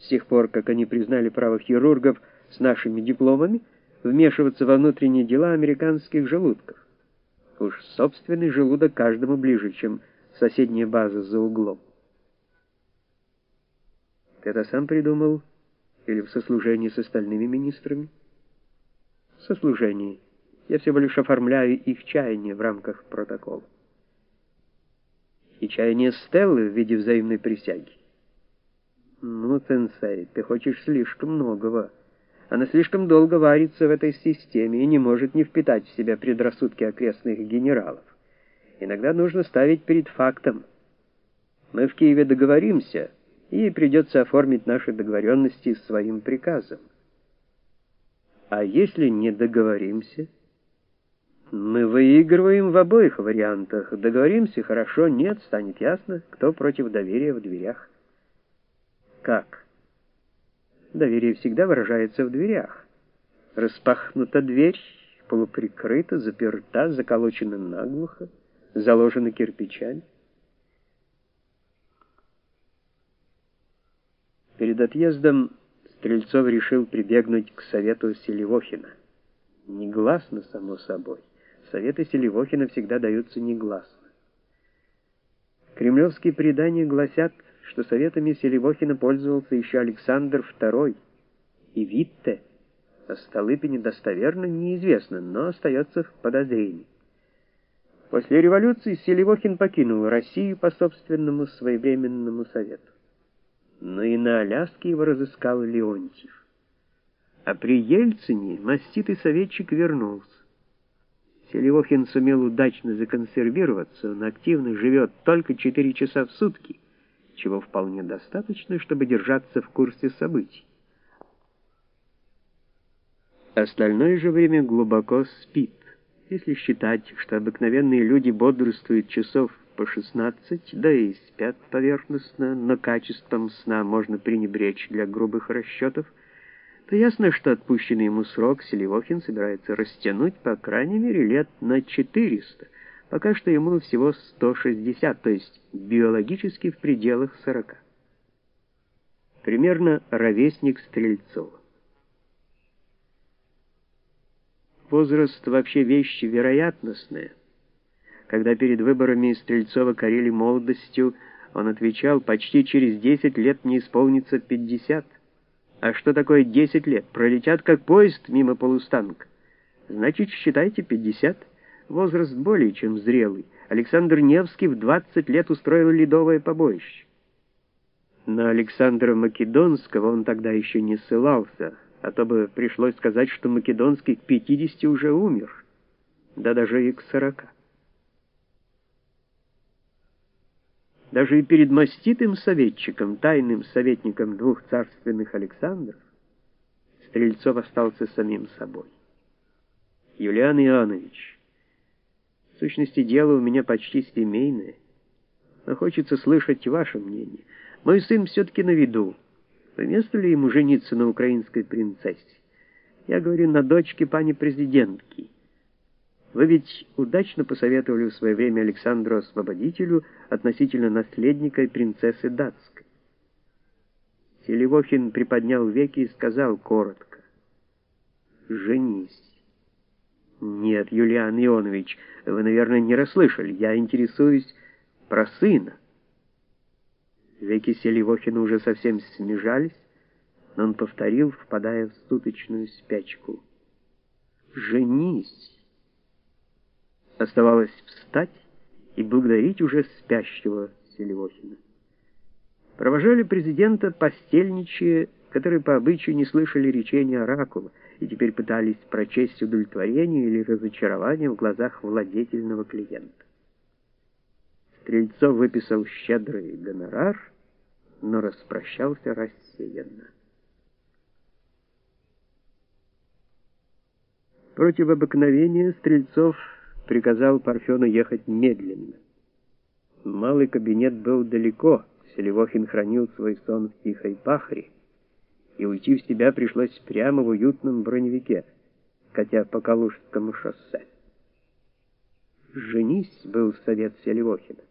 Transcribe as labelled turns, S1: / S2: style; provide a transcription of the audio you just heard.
S1: с тех пор, как они признали право хирургов с нашими дипломами вмешиваться во внутренние дела американских желудков. Уж собственный желудок каждому ближе, чем соседняя база за углом. Ты это сам придумал или в сослужении с остальными министрами? В сослужении. Я всего лишь оформляю их чаяния в рамках протокола. И чаяние Стеллы в виде взаимной присяги. Ну, сенсей, ты хочешь слишком многого. Она слишком долго варится в этой системе и не может не впитать в себя предрассудки окрестных генералов. Иногда нужно ставить перед фактом. Мы в Киеве договоримся, и ей придется оформить наши договоренности своим приказом. А если не договоримся? Мы выигрываем в обоих вариантах. Договоримся — хорошо, нет — станет ясно, кто против доверия в дверях. Как? Доверие всегда выражается в дверях. Распахнута дверь, полуприкрыта, заперта, заколочена наглухо, заложена кирпичами. Перед отъездом Стрельцов решил прибегнуть к совету Селивохина. Негласно, само собой. Советы Селивохина всегда даются негласно. Кремлевские предания гласят, что советами Селивохина пользовался еще Александр II и Витте. О Столыпине достоверно неизвестно, но остается в подозрении. После революции Селивохин покинул Россию по собственному своевременному совету. Но и на Аляске его разыскал Леонтьев. А при Ельцине маститый советчик вернулся. Селивохин сумел удачно законсервироваться, он активно живет только 4 часа в сутки, чего вполне достаточно, чтобы держаться в курсе событий. Остальное же время глубоко спит, если считать, что обыкновенные люди бодрствуют часов по 16, да и спят поверхностно, но качеством сна можно пренебречь для грубых расчетов, то ясно, что отпущенный ему срок Селивохин собирается растянуть по крайней мере лет на 400, пока что ему всего 160, то есть биологически в пределах 40. Примерно ровесник Стрельцова. Возраст вообще вещь вероятностная. Когда перед выборами Стрельцова корили молодостью, он отвечал: почти через 10 лет мне исполнится 50. А что такое 10 лет? Пролетят как поезд мимо полустанка. Значит, считайте 50. Возраст более чем зрелый. Александр Невский в 20 лет устроил ледовое побоище. На Александра Македонского он тогда еще не ссылался, а то бы пришлось сказать, что Македонский к 50 уже умер, да даже и к 40. Даже и перед маститым советчиком, тайным советником двух царственных Александров, Стрельцов остался самим собой. Юлиан Иоаннович, в сущности, дело у меня почти семейное, но хочется слышать ваше мнение. Мой сын все-таки на виду. Уместно ли ему жениться на украинской принцессе? Я говорю, на дочке пани президентки. Вы ведь удачно посоветовали в свое время Александру Освободителю относительно наследника и принцессы датской. Селивохин приподнял веки и сказал коротко: «Женись». «Нет, Юлиан Ионович, вы, наверное, не расслышали. Я интересуюсь про сына». Веки Селивохина уже совсем смежались, но он повторил, впадая в суточную спячку: «Женись». Оставалось встать и благодарить уже спящего Селивохина. Провожали президента постельничьи, которые по обычаю не слышали речения оракула и теперь пытались прочесть удовлетворение или разочарование в глазах владетельного клиента. Стрельцов выписал щедрый гонорар, но распрощался рассеянно. Против обыкновения Стрельцов приказал Парфену ехать медленно. Малый кабинет был далеко, Селивохин хранил свой сон в тихой пахре, и уйти в себя пришлось прямо в уютном броневике, катя по Калужскому шоссе. «Женись» был совет Селивохина.